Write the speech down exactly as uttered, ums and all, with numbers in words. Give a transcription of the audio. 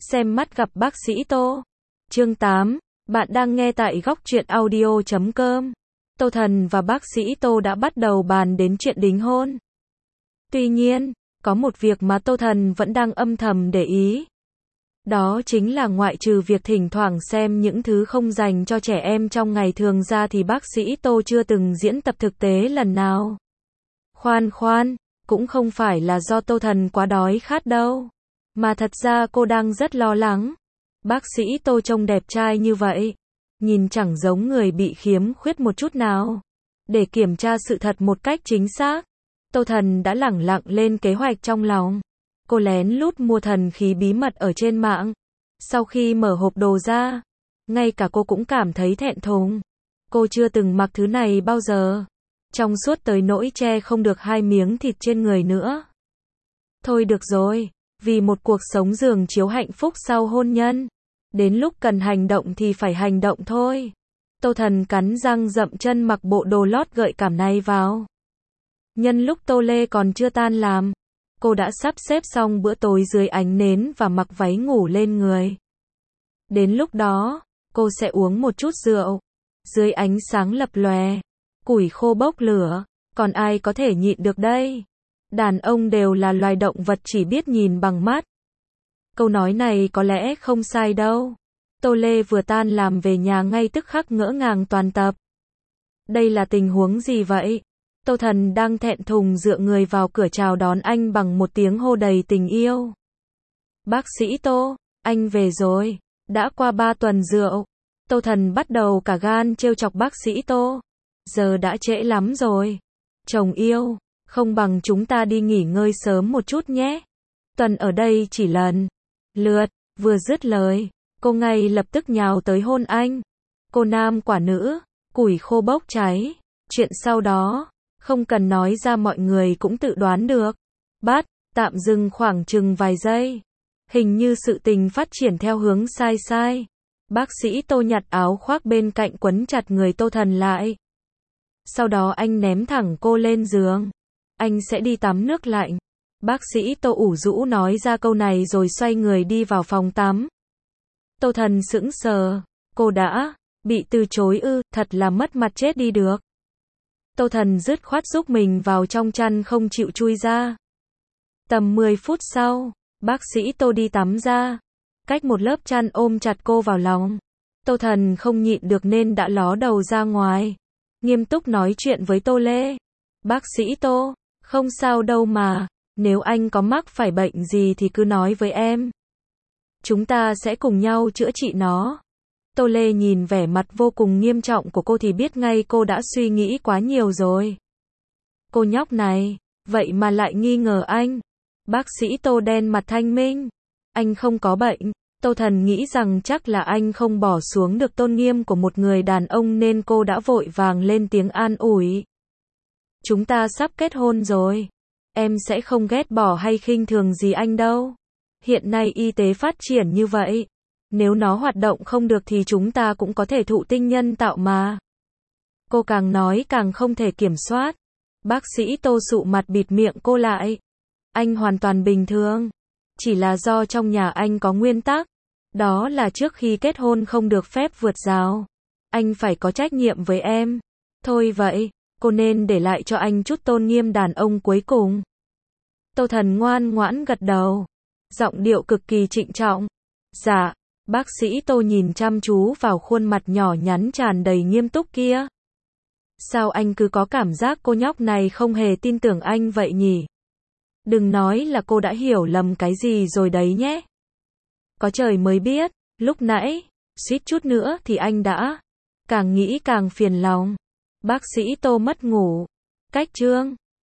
Xem mắt gặp bác sĩ Tô. Chương tám. Bạn đang nghe tại góc truyện audio chấm com. Tô Thần và bác sĩ Tô đã bắt đầu bàn đến chuyện đính hôn. Tuy nhiên, có một việc mà Tô Thần vẫn đang âm thầm để ý. Đó chính là ngoại trừ việc thỉnh thoảng xem những thứ không dành cho trẻ em trong ngày thường ra thì bác sĩ Tô chưa từng diễn tập thực tế lần nào. Khoan khoan, cũng không phải là do Tô Thần quá đói khát đâu. Mà thật ra cô đang rất lo lắng. Bác sĩ Tô trông đẹp trai như vậy. Nhìn chẳng giống người bị khiếm khuyết một chút nào. Để kiểm tra sự thật một cách chính xác, Tô Thần đã lẳng lặng lên kế hoạch trong lòng. Cô lén lút mua thần khí bí mật ở trên mạng. Sau khi mở hộp đồ ra, ngay cả cô cũng cảm thấy thẹn thùng. Cô chưa từng mặc thứ này bao giờ. Trong suốt tới nỗi che không được hai miếng thịt trên người nữa. Thôi được rồi, vì một cuộc sống giường chiếu hạnh phúc sau hôn nhân. Đến lúc cần hành động thì phải hành động thôi. Tô Thần cắn răng dậm chân mặc bộ đồ lót gợi cảm này vào. Nhân lúc Tô Lê còn chưa tan làm, cô đã sắp xếp xong bữa tối dưới ánh nến và mặc váy ngủ lên người. Đến lúc đó, cô sẽ uống một chút rượu. Dưới ánh sáng lập lòe, củi khô bốc lửa, còn ai có thể nhịn được đây? Đàn ông đều là loài động vật chỉ biết nhìn bằng mắt. Câu nói này có lẽ không sai đâu. Tô Lê vừa tan làm về nhà ngay tức khắc ngỡ ngàng toàn tập. Đây là tình huống gì vậy? Tô Thần đang thẹn thùng dựa người vào cửa chào đón anh bằng một tiếng hô đầy tình yêu. Bác sĩ Tô, anh về rồi. Đã qua ba tuần rượu. Tô Thần bắt đầu cả gan trêu chọc bác sĩ Tô. Giờ đã trễ lắm rồi. Chồng yêu, không bằng chúng ta đi nghỉ ngơi sớm một chút nhé. Tuần ở đây chỉ lần lượt, vừa dứt lời, cô ngay lập tức nhào tới hôn anh. Cô nam quả nữ, củi khô bốc cháy. Chuyện sau đó, không cần nói ra mọi người cũng tự đoán được. Bắt, tạm dừng khoảng chừng vài giây. Hình như sự tình phát triển theo hướng sai sai. Bác sĩ Tô nhặt áo khoác bên cạnh quấn chặt người Tô Thần lại. Sau đó anh ném thẳng cô lên giường. Anh sẽ đi tắm nước lạnh. Bác sĩ Tô ủ rũ nói ra câu này rồi xoay người đi vào phòng tắm. Tô Thần sững sờ. Cô đã bị từ chối ư, thật là mất mặt chết đi được. Tô Thần dứt khoát giúp mình vào trong chăn không chịu chui ra. Tầm mười phút sau, bác sĩ Tô đi tắm ra. Cách một lớp chăn ôm chặt cô vào lòng. Tô Thần không nhịn được nên đã ló đầu ra ngoài. Nghiêm túc nói chuyện với Tô Lê. Bác sĩ Tô, không sao đâu mà. Nếu anh có mắc phải bệnh gì thì cứ nói với em. Chúng ta sẽ cùng nhau chữa trị nó. Tô Lê nhìn vẻ mặt vô cùng nghiêm trọng của cô thì biết ngay cô đã suy nghĩ quá nhiều rồi. Cô nhóc này, vậy mà lại nghi ngờ anh. Bác sĩ Tô đen mặt thanh minh. Anh không có bệnh. Tô Thần nghĩ rằng chắc là anh không bỏ xuống được tôn nghiêm của một người đàn ông nên cô đã vội vàng lên tiếng an ủi. Chúng ta sắp kết hôn rồi. Em sẽ không ghét bỏ hay khinh thường gì anh đâu. Hiện nay y tế phát triển như vậy. Nếu nó hoạt động không được thì chúng ta cũng có thể thụ tinh nhân tạo mà. Cô càng nói càng không thể kiểm soát. Bác sĩ Tô sụ mặt bịt miệng cô lại. Anh hoàn toàn bình thường. Chỉ là do trong nhà anh có nguyên tắc. Đó là trước khi kết hôn không được phép vượt rào. Anh phải có trách nhiệm với em. Thôi vậy, cô nên để lại cho anh chút tôn nghiêm đàn ông cuối cùng. Tô Thần ngoan ngoãn gật đầu. Giọng điệu cực kỳ trịnh trọng. Dạ. Bác sĩ Tô nhìn chăm chú vào khuôn mặt nhỏ nhắn tràn đầy nghiêm túc kia. Sao anh cứ có cảm giác cô nhóc này không hề tin tưởng anh vậy nhỉ? Đừng nói là cô đã hiểu lầm cái gì rồi đấy nhé. Có trời mới biết, lúc nãy, suýt chút nữa thì anh đã càng nghĩ càng phiền lòng. Bác sĩ Tô mất ngủ. Cách chương